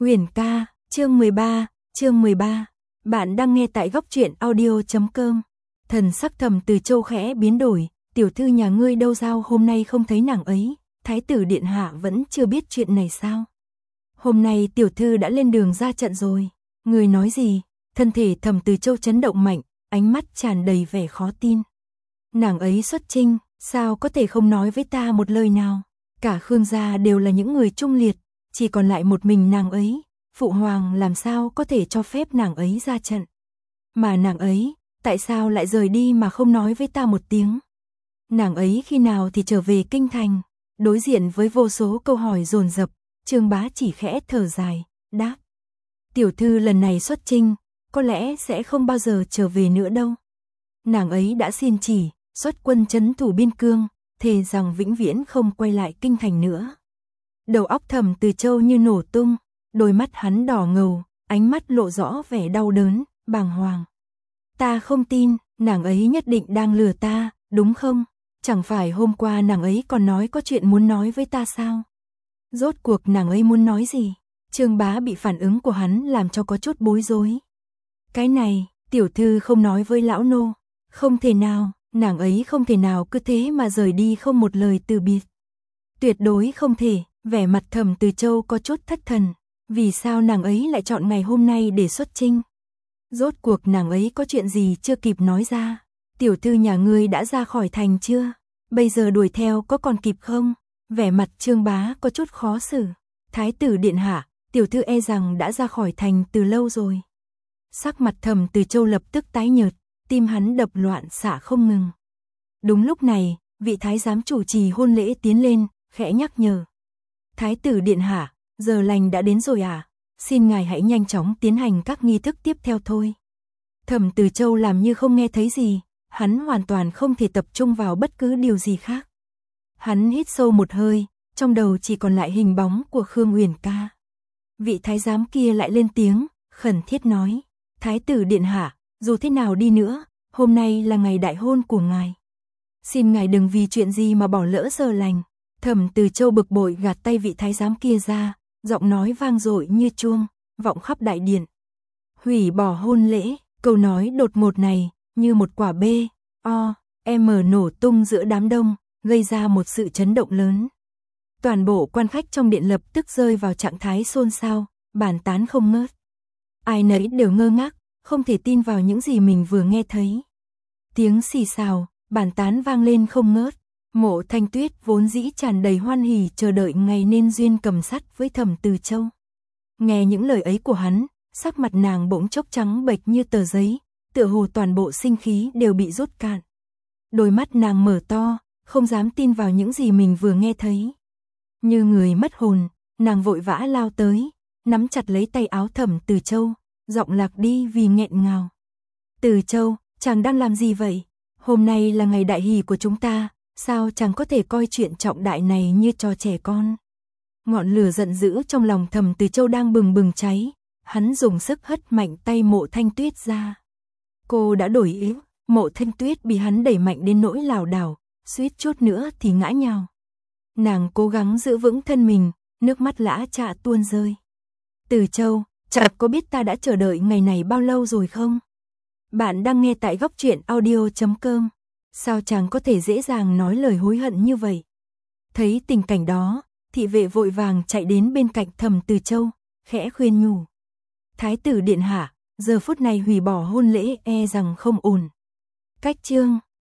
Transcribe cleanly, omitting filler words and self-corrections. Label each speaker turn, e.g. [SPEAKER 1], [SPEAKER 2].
[SPEAKER 1] Huyền ca, chương 13. Bạn đang nghe tại góc truyện audio.com. Thần sắc Thẩm Từ Châu khẽ biến đổi, tiểu thư nhà ngươi đâu sao hôm nay không thấy nàng ấy, thái tử điện hạ vẫn chưa biết chuyện này sao? Hôm nay tiểu thư đã lên đường ra trận rồi. Ngươi nói gì? Thân thể Thẩm Từ Châu chấn động mạnh, ánh mắt tràn đầy vẻ khó tin. Nàng ấy xuất chinh, sao có thể không nói với ta một lời nào? Cả Khương gia đều là những người trung liệt, chỉ còn lại một mình nàng ấy, phụ hoàng làm sao có thể cho phép nàng ấy ra trận? Mà nàng ấy, tại sao lại rời đi mà không nói với ta một tiếng? Nàng ấy khi nào thì trở về kinh thành? Đối diện với vô số câu hỏi dồn dập, Trương Bá chỉ khẽ thở dài, đáp: tiểu thư lần này xuất chinh, có lẽ sẽ không bao giờ trở về nữa đâu. Nàng ấy đã xin chỉ, xuất quân trấn thủ biên cương, thề rằng vĩnh viễn không quay lại kinh thành nữa. Đầu óc Thẩm Từ Châu như nổ tung, đôi mắt hắn đỏ ngầu, ánh mắt lộ rõ vẻ đau đớn, bàng hoàng. Ta không tin, nàng ấy nhất định đang lừa ta, đúng không? Chẳng phải hôm qua nàng ấy còn nói có chuyện muốn nói với ta sao? Rốt cuộc nàng ấy muốn nói gì? Trương Bá bị phản ứng của hắn làm cho có chút bối rối. Cái này, tiểu thư không nói với lão nô, không thể nào, nàng ấy không thể nào cứ thế mà rời đi không một lời từ biệt. Tuyệt đối không thể. Vẻ mặt Thẩm Từ Châu có chút thất thần, vì sao nàng ấy lại chọn ngày hôm nay để xuất chinh? Rốt cuộc nàng ấy có chuyện gì chưa kịp nói ra? Tiểu thư nhà ngươi đã ra khỏi thành chưa? Bây giờ đuổi theo có còn kịp không? Vẻ mặt Trương Bá có chút khó xử. Thái tử điện hạ, tiểu thư e rằng đã ra khỏi thành từ lâu rồi. Sắc mặt Thẩm Từ Châu lập tức tái nhợt, tim hắn đập loạn xạ không ngừng. Đúng lúc này, vị thái giám chủ trì hôn lễ tiến lên, khẽ nhắc nhở. Thái tử điện hạ, giờ lành đã đến rồi à? Xin ngài hãy nhanh chóng tiến hành các nghi thức tiếp theo thôi. Thẩm Từ Châu làm như không nghe thấy gì, hắn hoàn toàn không thể tập trung vào bất cứ điều gì khác. Hắn hít sâu một hơi, trong đầu chỉ còn lại hình bóng của Khương Uyển ca. Vị thái giám kia lại lên tiếng, khẩn thiết nói: Thái tử điện hạ, dù thế nào đi nữa, hôm nay là ngày đại hôn của ngài. Xin ngài đừng vì chuyện gì mà bỏ lỡ giờ lành. Thẩm Từ Châu bực bội gạt tay vị thái giám kia ra, giọng nói vang dội như chuông, vọng khắp đại điện. Hủy bỏ hôn lễ, câu nói đột ngột này, như một quả B.O.M nổ tung giữa đám đông, gây ra một sự chấn động lớn. Toàn bộ quan khách trong điện lập tức rơi vào trạng thái xôn xao, bàn tán không ngớt. Ai nấy đều ngơ ngác, không thể tin vào những gì mình vừa nghe thấy. Tiếng xì xào, bàn tán vang lên không ngớt. Mộ Thanh Tuyết vốn dĩ tràn đầy hoan hỉ chờ đợi ngày nên duyên cầm sắt với Thẩm Từ Châu. Nghe những lời ấy của hắn, sắc mặt nàng bỗng chốc trắng bệch như tờ giấy, tựa hồ toàn bộ sinh khí đều bị rút cạn. Đôi mắt nàng mở to, không dám tin vào những gì mình vừa nghe thấy. Như người mất hồn, nàng vội vã lao tới, nắm chặt lấy tay áo Thẩm Từ Châu, giọng lạc đi vì nghẹn ngào. Từ Châu, chàng đang làm gì vậy? Hôm nay là ngày đại hỷ của chúng ta. Sao chẳng có thể coi chuyện trọng đại này như trò trẻ con? Ngọn lửa giận dữ trong lòng Thẩm Từ Châu đang bừng bừng cháy, hắn dùng sức hất mạnh tay Mộ Thanh Tuyết ra. Cô đã đổi ý, Mộ Thanh Tuyết bị hắn đẩy mạnh đến nỗi lảo đảo, suýt chút nữa thì ngã nhào. Nàng cố gắng giữ vững thân mình, nước mắt lã chã tuôn rơi. Từ Châu, chàng có biết ta đã chờ đợi ngày này bao lâu rồi không? Bạn đang nghe tại góc truyện audio.com. Sao chàng có thể dễ dàng nói lời hối hận như vậy? Thấy tình cảnh đó, thị vệ vội vàng chạy đến bên cạnh Thẩm Từ Châu, khẽ khuyên nhủ. Thái tử điện hạ, giờ phút này hủy bỏ hôn lễ e rằng không ổn. Cách chương